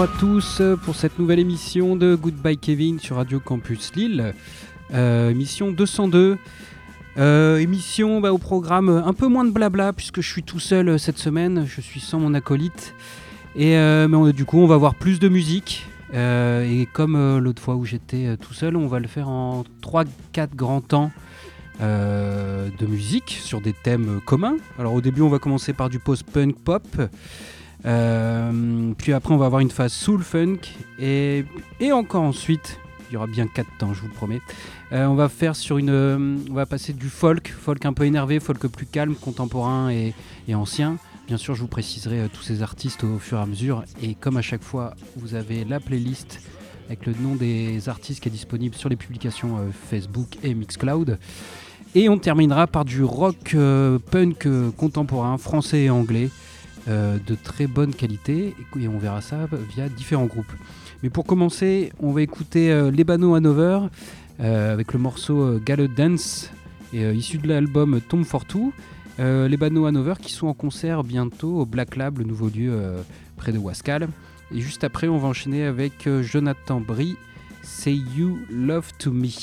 bonjour à tous pour cette nouvelle émission de Goodbye Kevin sur Radio Campus Lille, émission 202. Émission au programme un peu moins de blabla puisque je suis tout seul cette semaine, je suis sans mon acolyte et du coup on va avoir plus de musique et comme l'autre fois où j'étais tout seul, on va le faire en 3-4 grands temps de musique sur des thèmes communs. Alors au début on va commencer par du post-punk pop, puis après on va avoir une phase soul funk et encore ensuite il y aura bien 4 temps, je vous le promets. On va faire on va passer du folk un peu énervé, folk plus calme, contemporain et ancien. Bien sûr, je vous préciserai tous ces artistes au fur et à mesure. Et comme à chaque fois, vous avez la playlist avec le nom des artistes qui est disponible sur les publications Facebook et Mixcloud. Et on terminera par du rock punk contemporain, français et anglais, de très bonne qualité. Et on verra ça via différents groupes. Mais pour commencer, on va écouter Lebano Hanover avec le morceau Gallows Dance, issu de l'album Tomb for Two. Lebano Hanover qui sont en concert bientôt au Black Lab, le nouveau lieu près de Wascal. Et juste après, on va enchaîner avec Jonathan Brie, Say You Love to Me.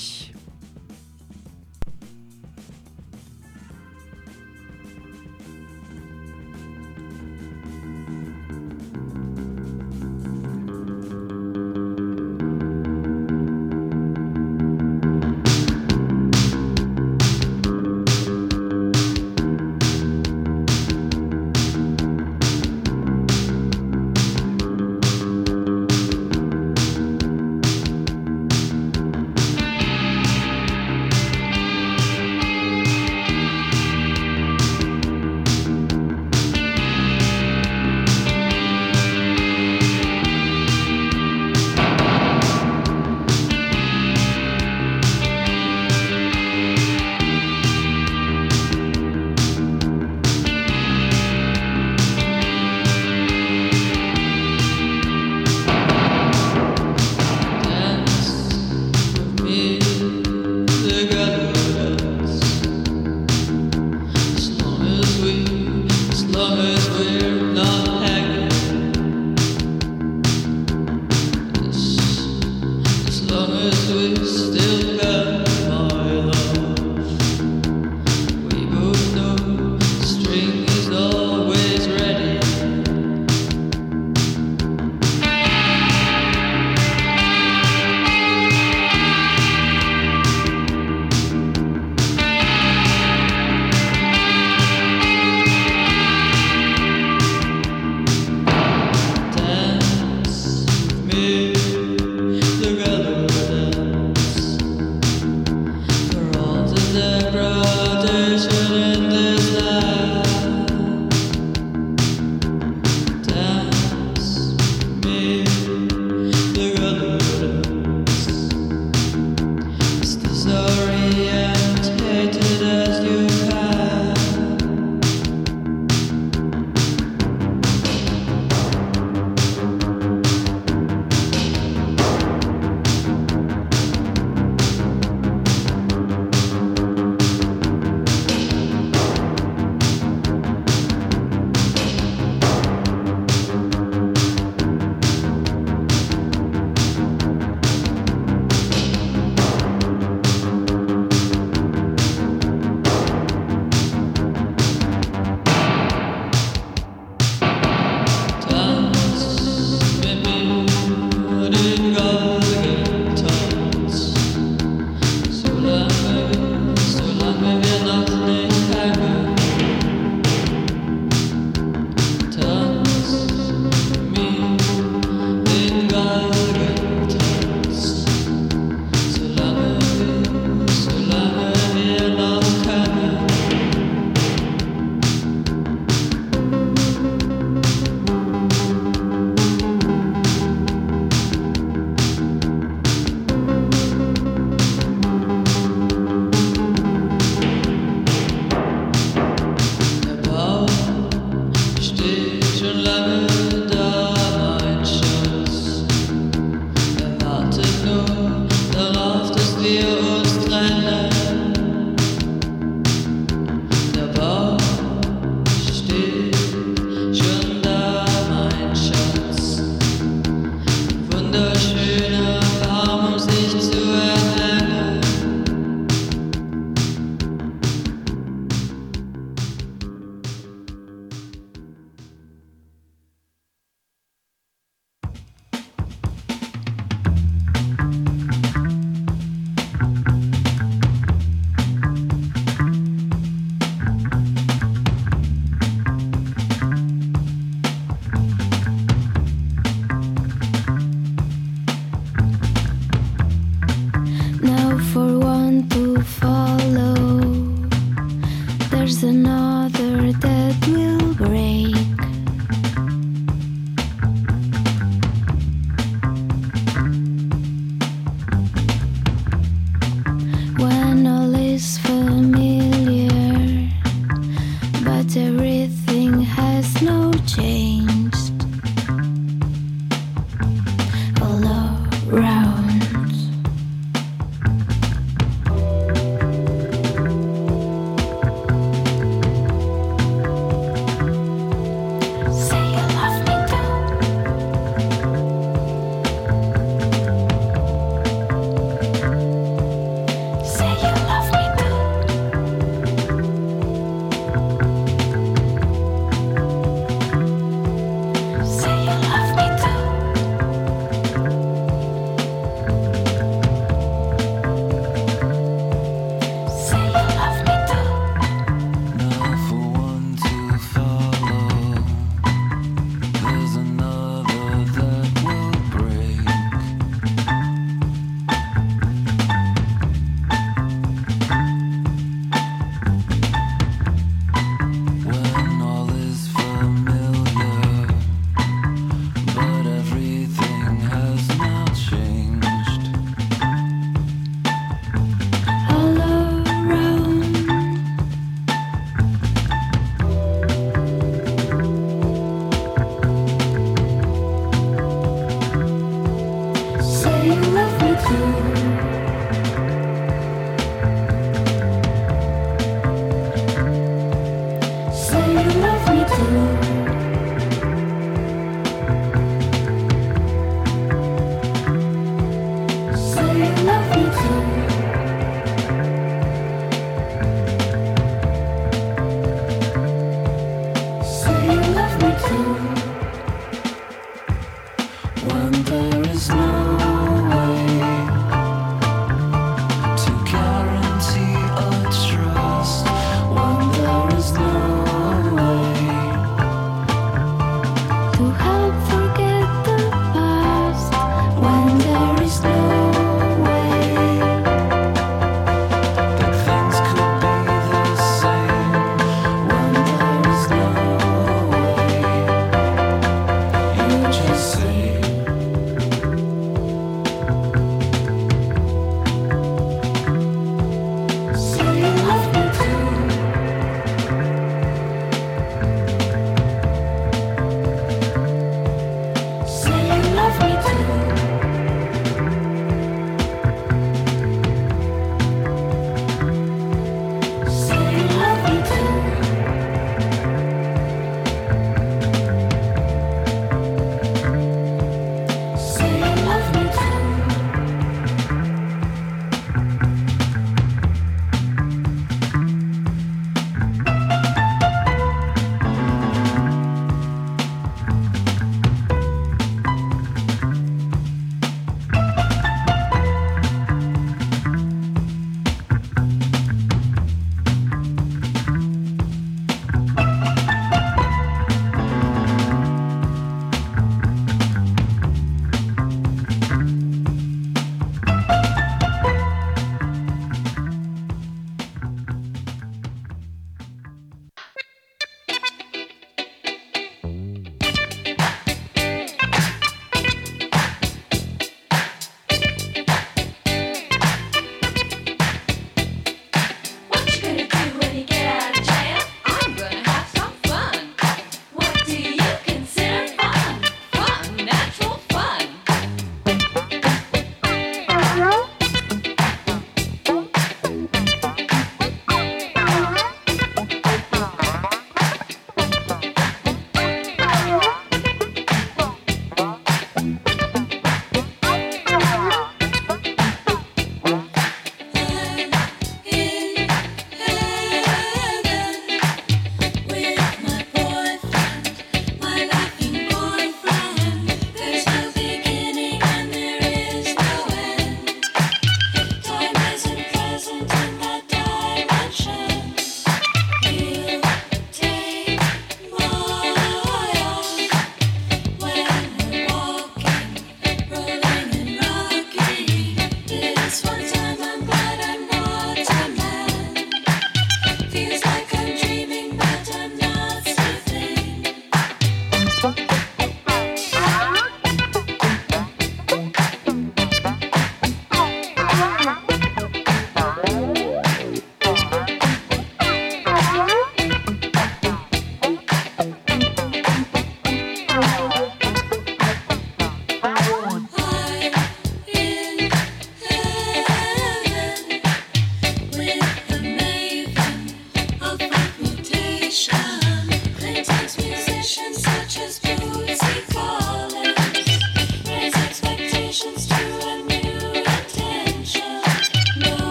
When there is no way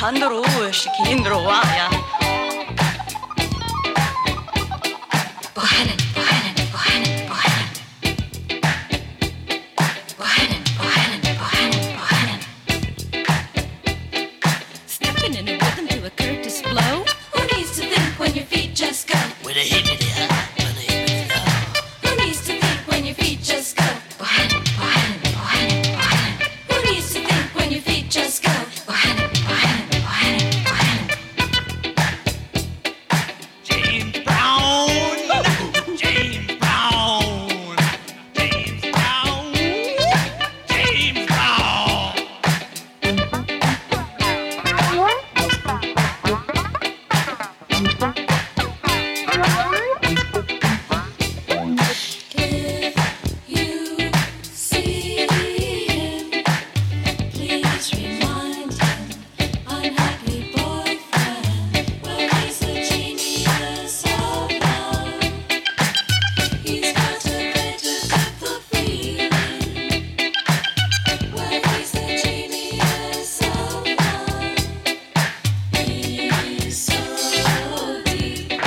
هندروش كيندرو وايا بوهنن بوهنن بوهنن بوهنن بوهنن بوهنن بوهنن بوهنن Stepping in a rhythm to a Curtis blow. Who needs to think when your feet just go? With a hippity hop, with a hippity hop. Who needs to think when your feet just go? Bوهنن بوهنن بوهنن بوهنن. Who needs to think when your feet just go? Bوهنن بوهنن بوهنن بوهنن. James Brown, James Brown, James Brown, James Brown. If you see him, please remind him, unhappy boyfriend. Well, he's a genius of love. He's got a greater depth of feeling. Well, he's a genius of love. He's so deep.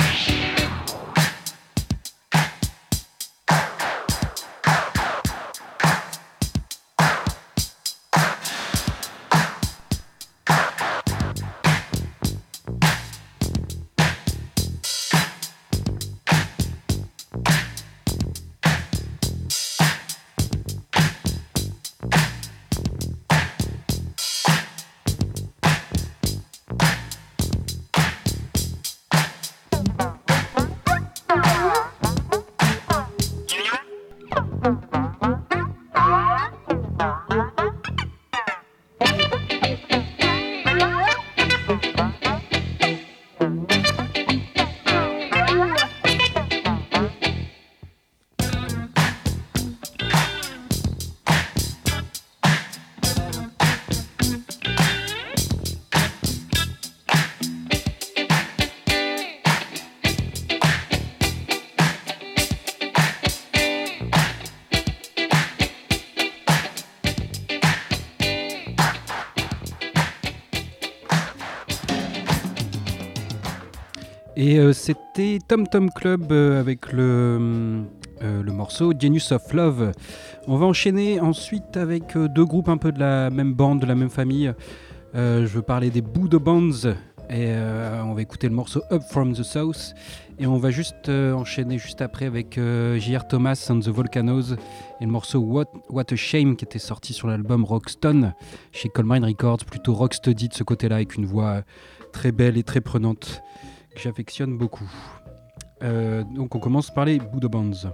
Et c'était Tom Tom Club avec le morceau Genius of Love. On va enchaîner ensuite avec deux groupes un peu de la même bande, de la même famille. Je veux parler des Budo Bands et on va écouter le morceau Up From The South. Et on va juste enchaîner juste après avec J.R. Thomas and the Volcanoes et le morceau What a Shame qui était sorti sur l'album Rockstone chez Colemine Records, plutôt rocksteady de ce côté-là avec une voix très belle et très prenante que j'affectionne beaucoup. Donc on commence par les Budo Bands.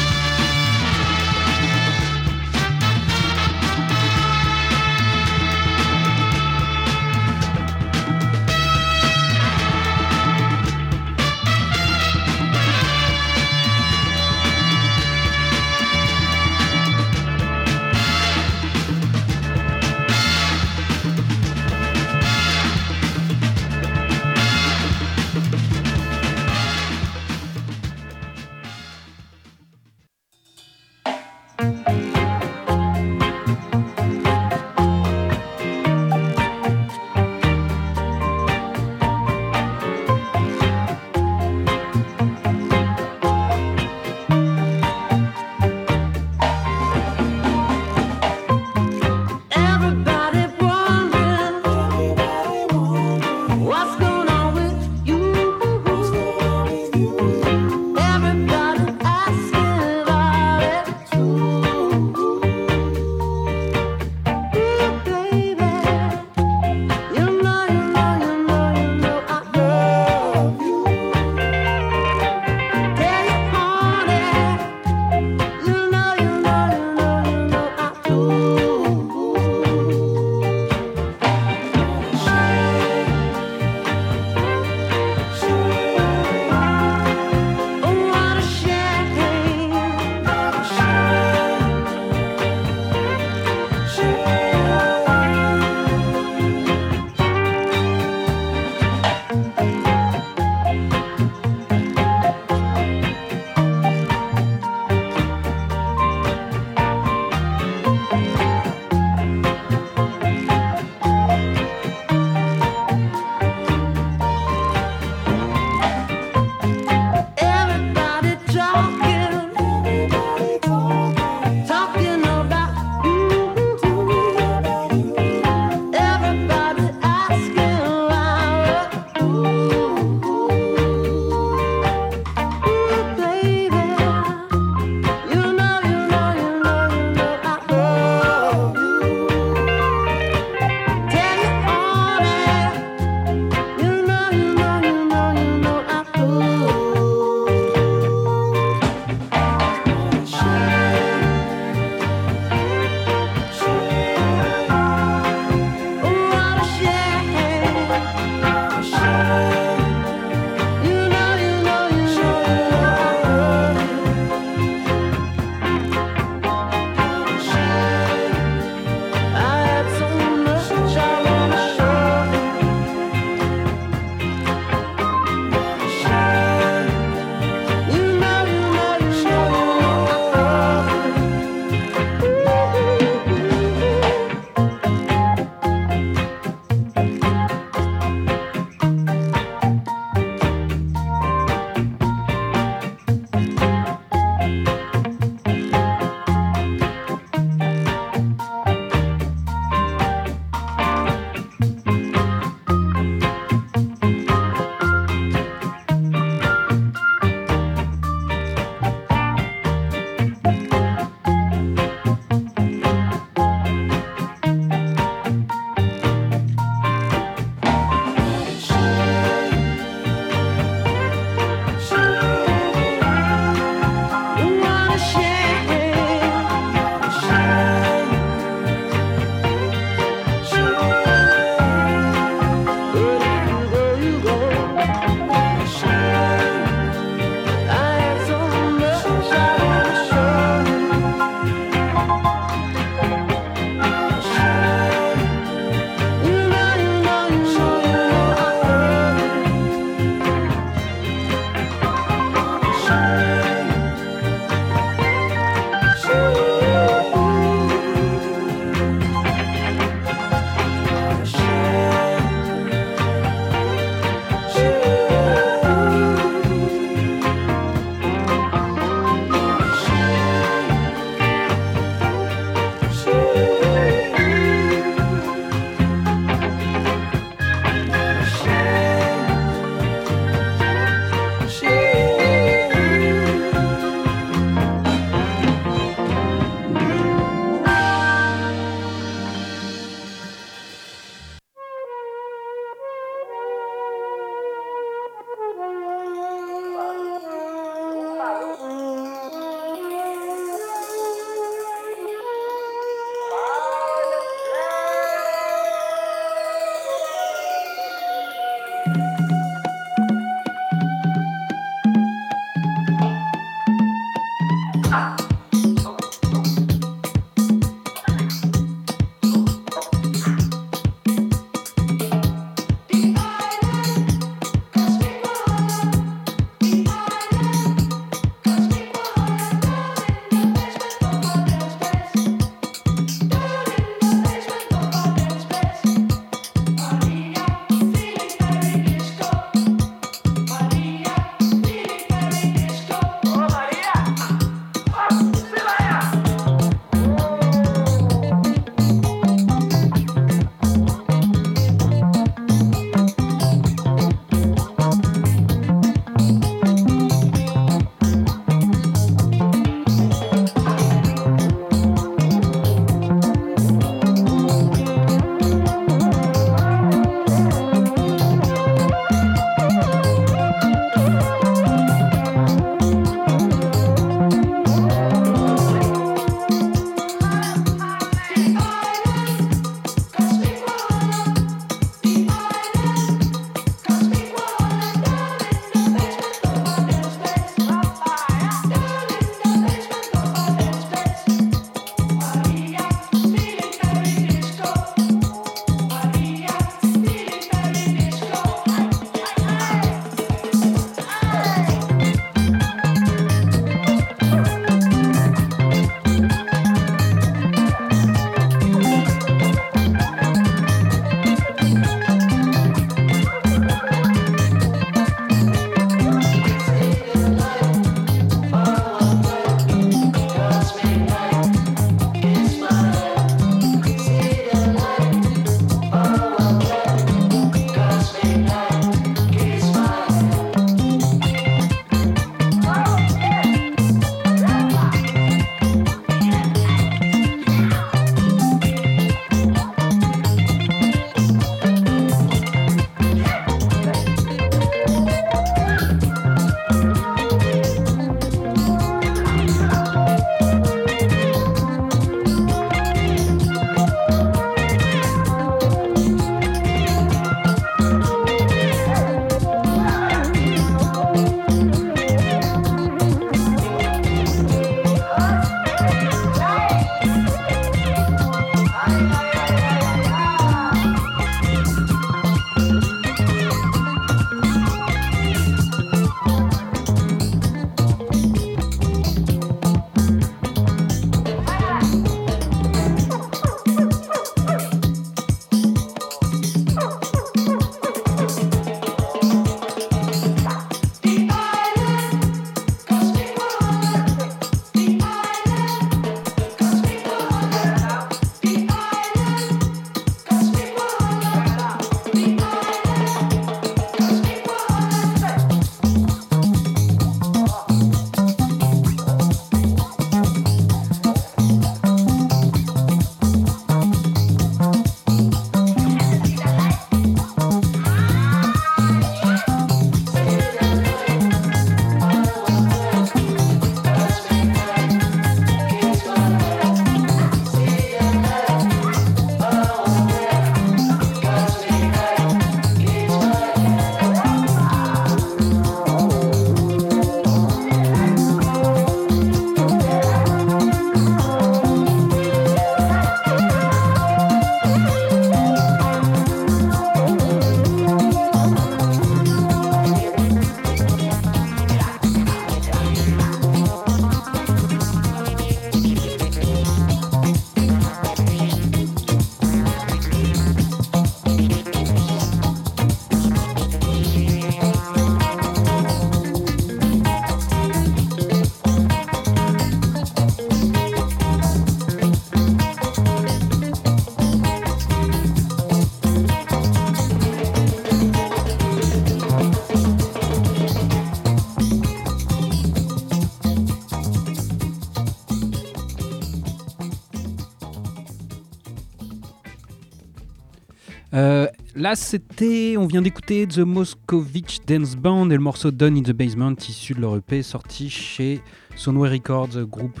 Là, on vient d'écouter The Moscovich Dance Band et le morceau Done in the Basement, issu de leur EP, sorti chez Soundwave Records, groupe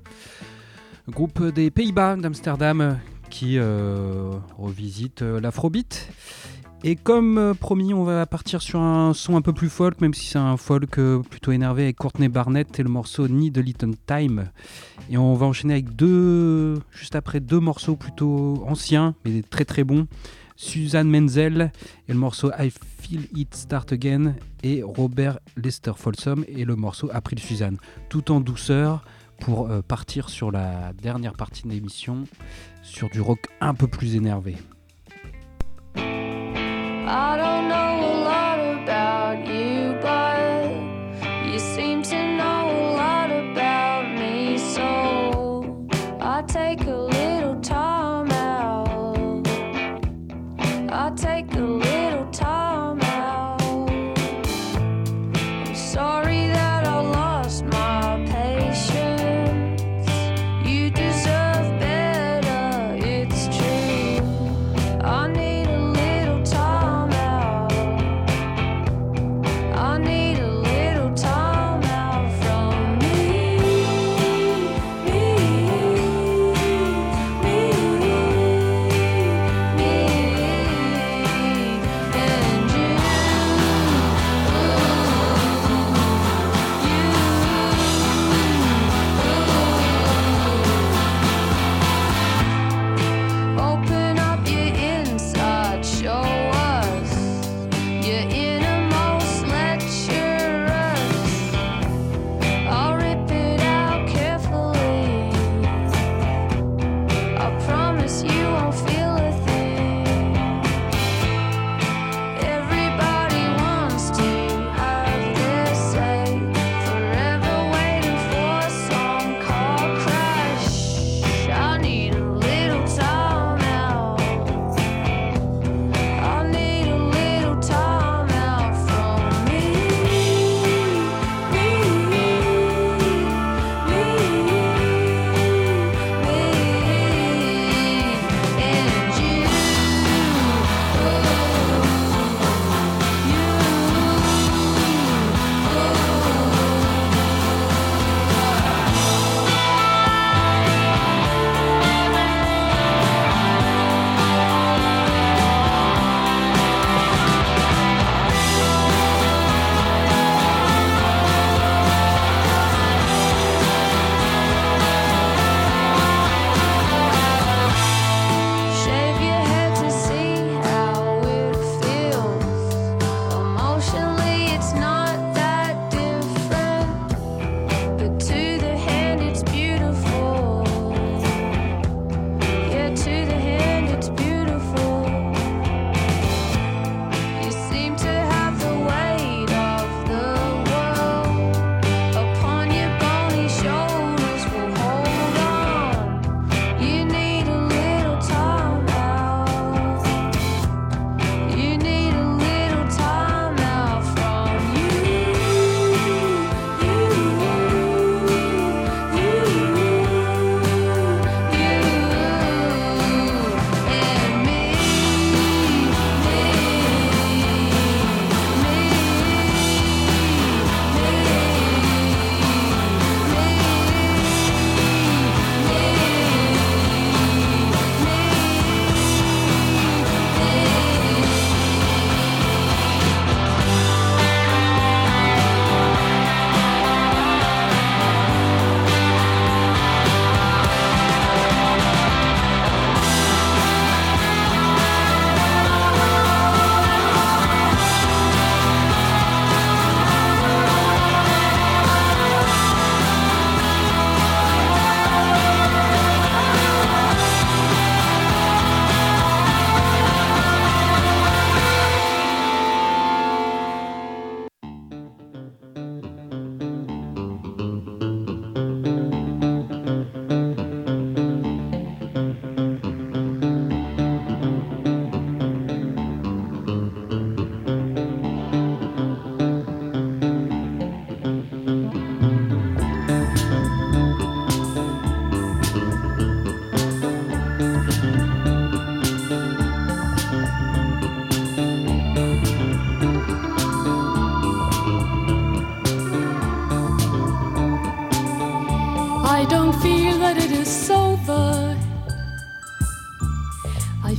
des Pays-Bas, d'Amsterdam, qui revisite l'afrobeat. Et comme promis, on va partir sur un son un peu plus folk, même si c'est un folk plutôt énervé, avec Courtney Barnett et le morceau Need a Little Time. Et on va enchaîner avec juste après deux morceaux plutôt anciens, mais très très bons. Suzanne Menzel et le morceau I Feel It Start Again, et Robert Lester Folsom et le morceau April Suzanne, tout en douceur pour partir sur la dernière partie de l'émission sur du rock un peu plus énervé. I don't know a lot about you, but you seem to know a lot about me, so I take a little time out. I take a little time out. I'm sorry that I lost my patience. You deserve better, it's true. I need a little time out.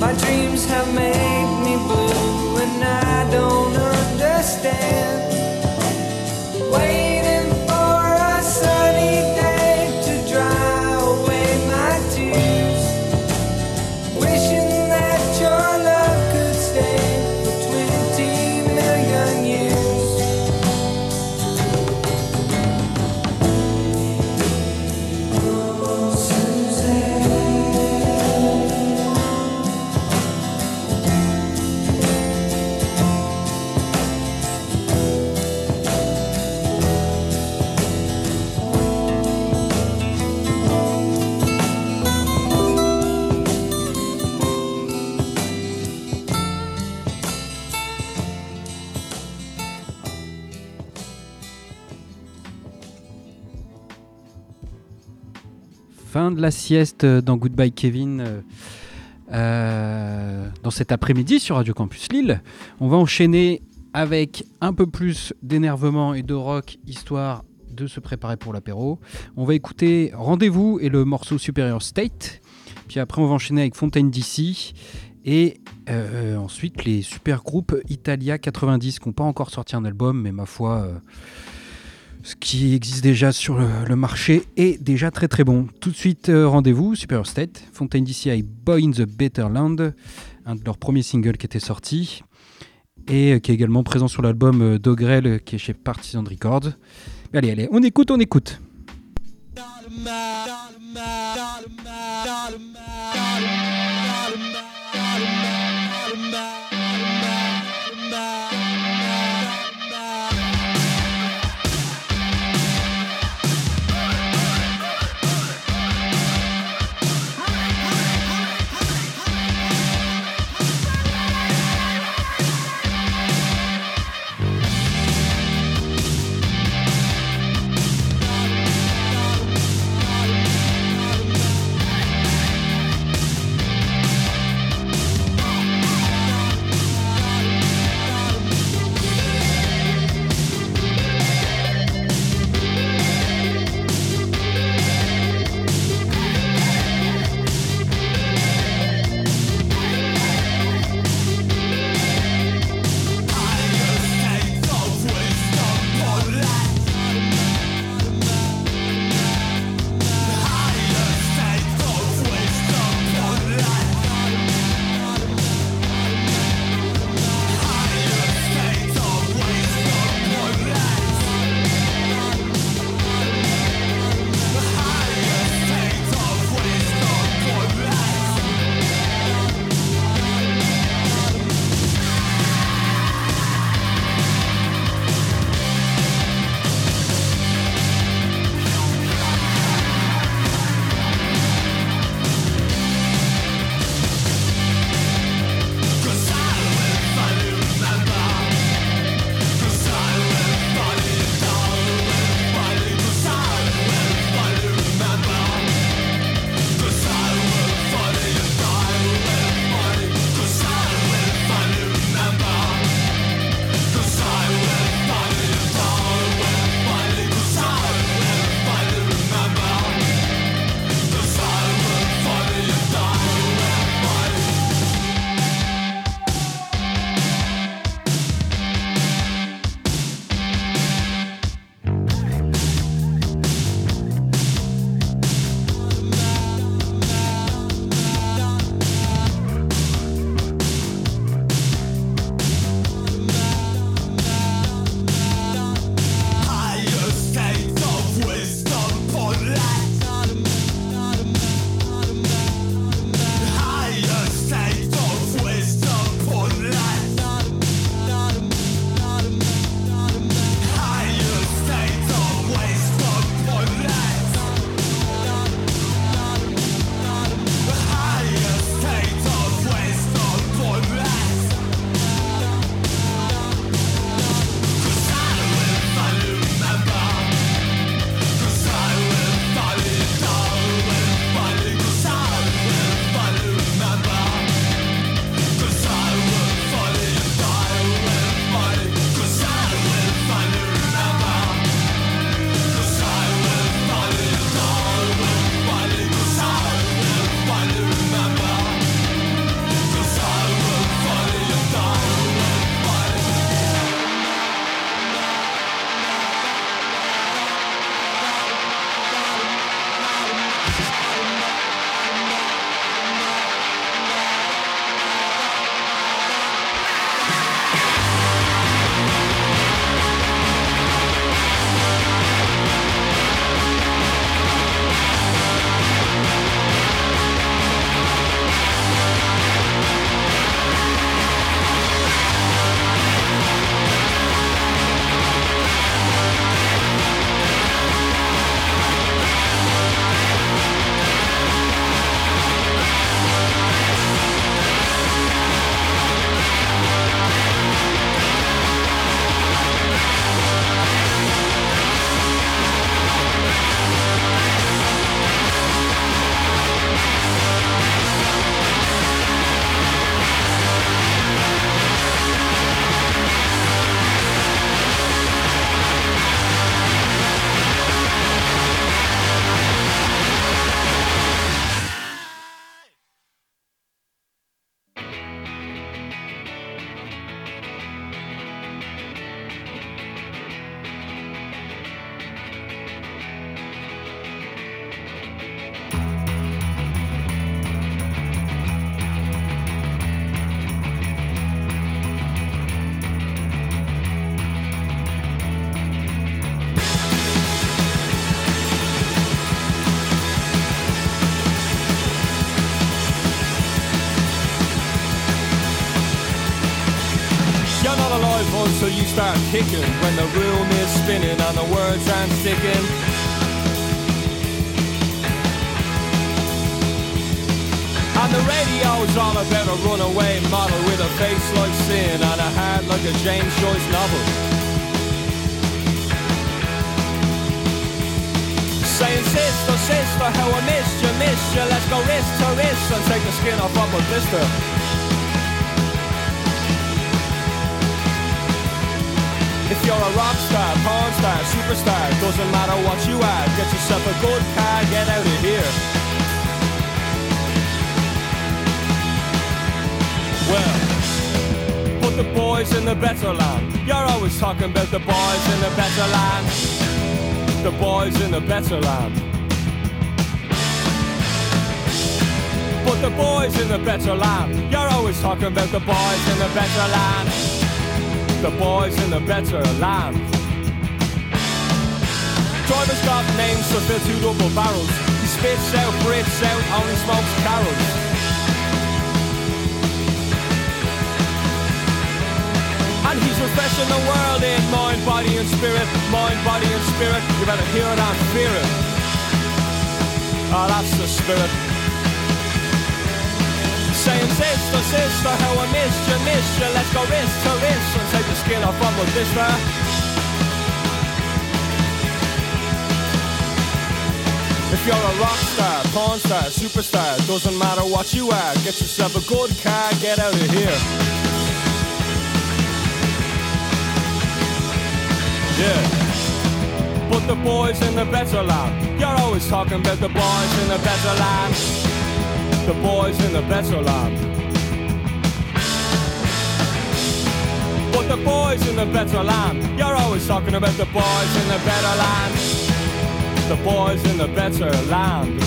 My dreams have made me blue, and I don't understand. Waiting for a sunny day to dry away my tears. Wishing that your love could stay for 20 million years. Fin de la sieste dans Goodbye Kevin dans cet après-midi sur Radio Campus Lille. On va enchaîner avec un peu plus d'énervement et de rock, histoire de se préparer pour l'apéro. On va écouter Rendez-vous et le morceau Superior State. Puis après, on va enchaîner avec Fontaine DC. Et ensuite, les super groupes Italia 90 qui n'ont pas encore sorti un album, mais ma foi... ce qui existe déjà sur le marché est déjà très très bon. Tout de suite, Rendez-vous, Superior State, Fontaine DC avec Boy in the Better Land, un de leurs premiers singles qui était sorti, et qui est également présent sur l'album d'Ogrel qui est chez Partisan Records. Allez, on écoute. drive until you start kicking. When the room is spinning and the words aren't sticking. And the radio's all about a runaway model with a face like sin and a heart like a James Joyce novel. Saying sister, sister, how I missed you, let's go wrist to wrist and take the skin off of a blister. If you're a rock star, porn star, superstar, doesn't matter what you are, get yourself a good car, get out of here. Well, put the boys in the better land. You're always talking about the boys in the better land. The boys in the better land. Put the boys in the better land. You're always talking about the boys in the better land. The boys in the better land. Driver's got names to fill 2 double barrels. He spits out, breathes out, only smokes carols. And he's refreshing the world in mind, body and spirit. Mind, body and spirit. You better hear it and fear it. Oh, that's the spirit. Saying sister, sister, how I missed you, let's go wrist to wrist and take the skin off of a blister. If you're a rock star, porn star, superstar, doesn't matter what you are, get yourself a good car, get out of here. Yeah. Put the boys in the better land. You're always talking about the boys in the better land. The boys in the better land. But the boys in the better land. You're always talking about the boys in the better land. The boys in the better land.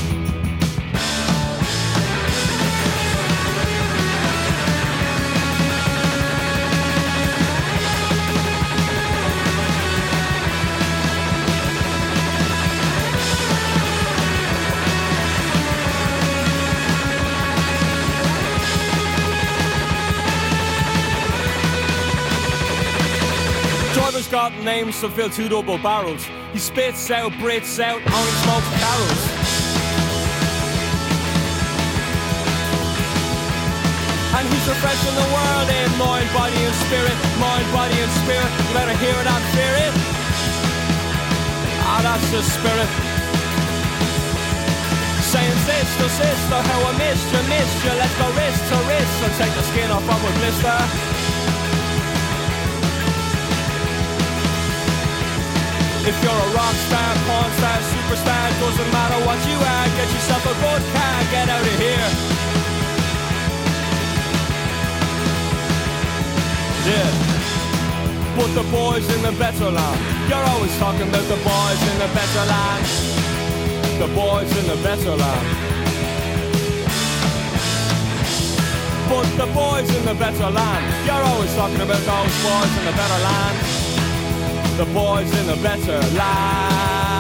Driver's got names to fill 2 double barrels. He spits out, breathes out, only smokes carols. And he's refreshing the world in mind, body and spirit. Mind, body and spirit. You better hear it and fear it. Ah, that's the spirit. Saying sister, sister, how I missed you, let's go wrist to wrist and take the skin off of a blister. If you're a rock star, porn star, superstar, doesn't matter what you are, get yourself a good car, get out of here. Yeah. Put the boys in the better land. You're always talking about the boys in the better land. The boys in the better land. Put the boys in the better land. You're always talking about those boys in the better land. The boys in the better land.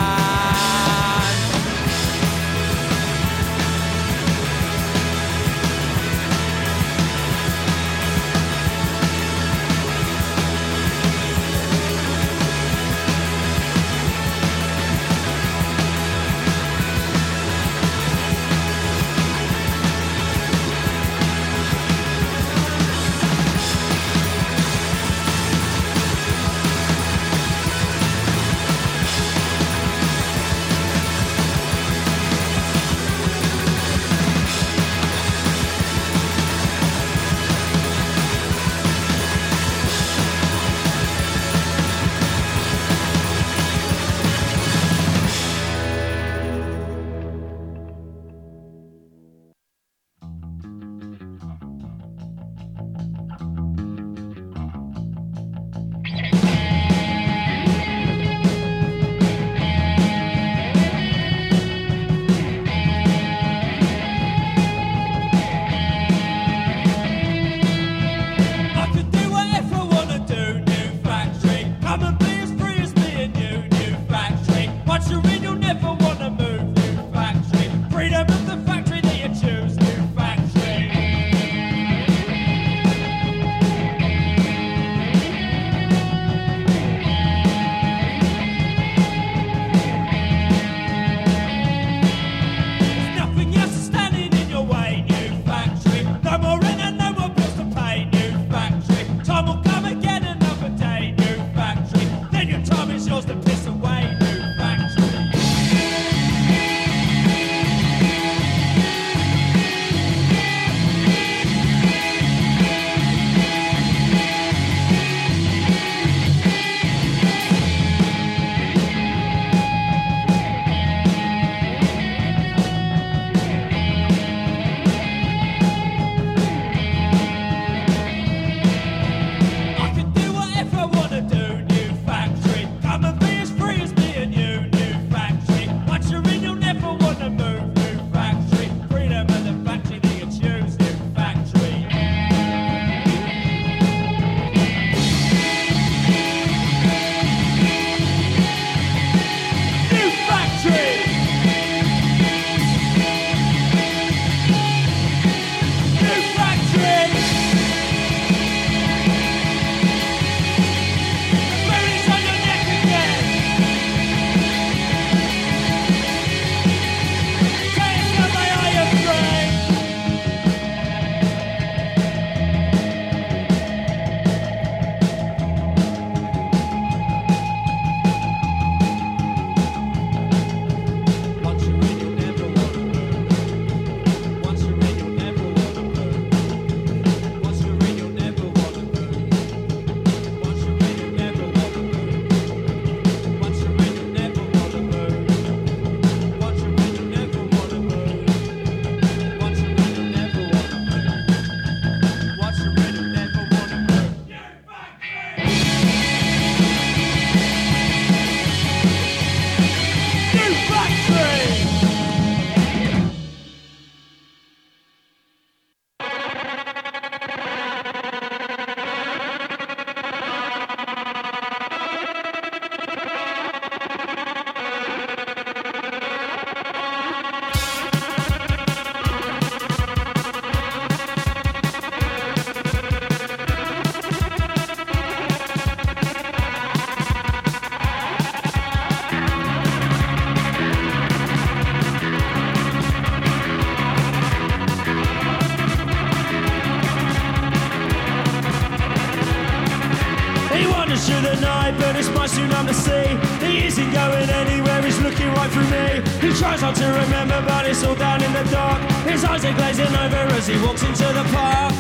the night, but it's much too numb to see. He isn't going anywhere, he's looking right through me. He tries not to remember, but it's all down in the dark. His eyes are glazing over as he walks into the park.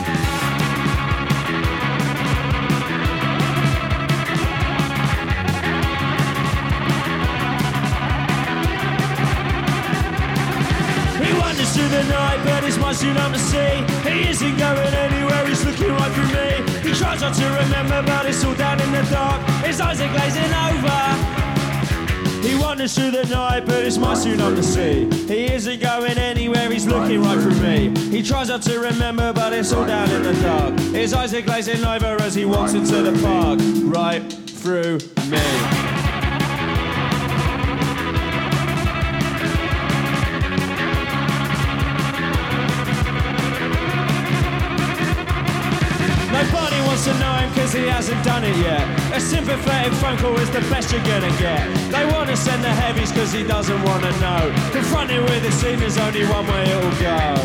Through the night, but it's much too numb to see. He isn't going anywhere, he's looking right through me. He tries not to remember, but it's all down in the dark. His eyes are glazing over. He wanders through the night, but it's much too numb to see. He isn't going anywhere, he's looking right through me. He tries not to remember, but it's all down in the dark. His eyes are glazing over as he walks into the park. Right through me. Nobody wants to know him cause he hasn't done it yet. A sympathetic phone call is the best you're gonna get. They wanna send the heavies cause he doesn't wanna know. Confronted with the scene, there's only one way it'll go.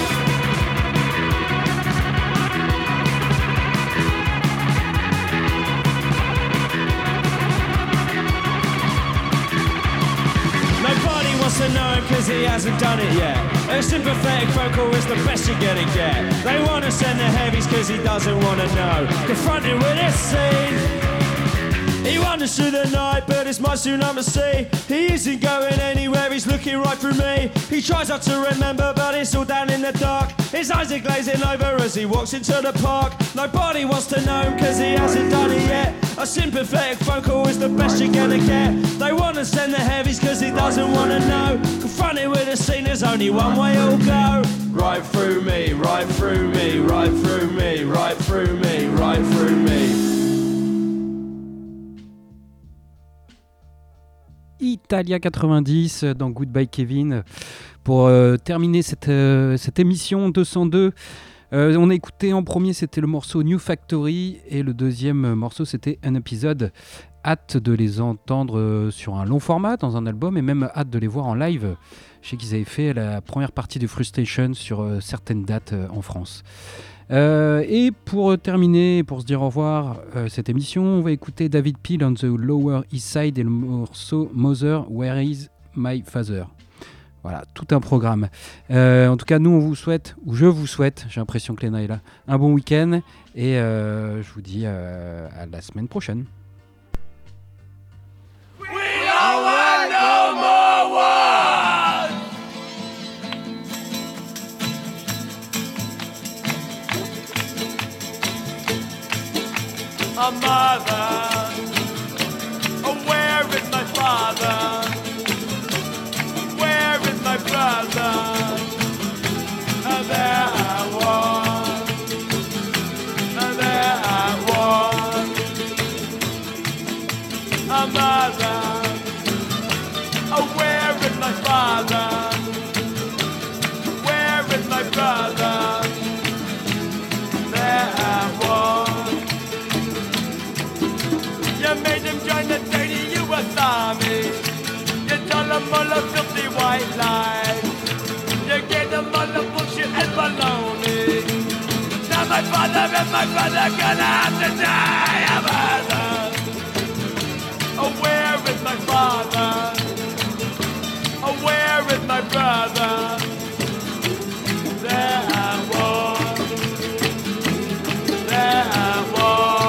Nobody wants to know him cause he hasn't done it yet. A sympathetic phone call is the best you're gonna get. They wanna send the heavies cause he doesn't wanna know. Confronted with this scene, he wanders through the night, but it's much too numb to see. He isn't going anywhere, he's looking right through me. He tries not to remember, but it's all down in the dark. His eyes are glazing over as he walks into the park. Nobody wants to know him cause he hasn't done it yet. A sympathetic phone call is the best you're gonna get. They wanna send the heavies cause he doesn't wanna know. Confronted with a scene, there's only one way it'll go. Right through me, right through me, right through me, right through me, right through me. Italia 90 dans Goodbye Kevin. Pour terminer cette émission 202, on a écouté en premier, c'était le morceau New Factory, et le deuxième morceau c'était un épisode. Hâte de les entendre sur un long format dans un album, et même hâte de les voir en live. Je sais qu'ils avaient fait la première partie de Frustration sur certaines dates en France. Et pour terminer, pour se dire au revoir cette émission, on va écouter David Peel on the Lower East Side et le morceau Mother, Where is my Father. Voilà, tout un programme. En tout cas, nous on vous souhaite, ou je vous souhaite, j'ai l'impression que Léna est là, un bon week-end, et je vous dis à la semaine prochaine. We don't want no more wars. A mother, oh, where is my father? Where is my brother? And there I was, and there I was. A mother, oh, where is my father? Where is my brother? There I was. You made him join the dirty U.S. Army. You told him all the filthy white lies. You gave them all the bullshit and baloney. Now my father and my brother gonna have to die. A mother, oh, where is my father? Oh, where is my brother? There I was. There I was.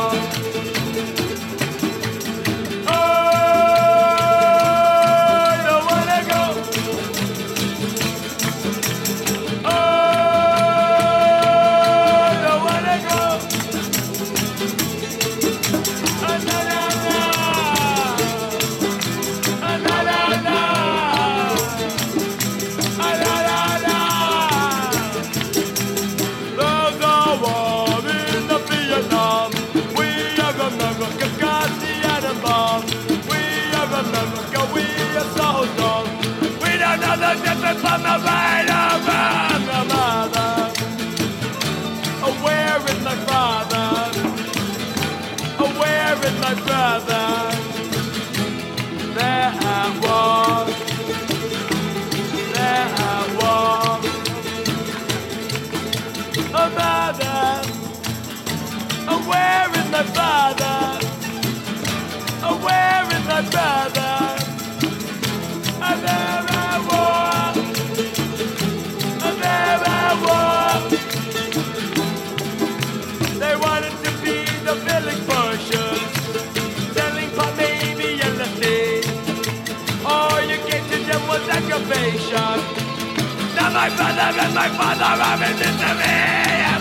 From the right of my mother. Oh, where is my father? Oh, where is my brother? There I was. There I was. Oh, mother. Oh, where is my father? Oh, where is my brother? And there I was. And there I was. They wanted to be the village pushers, selling pot maybe in the sea. All you get to them was aggravation. Now my brother and my father are in this to me.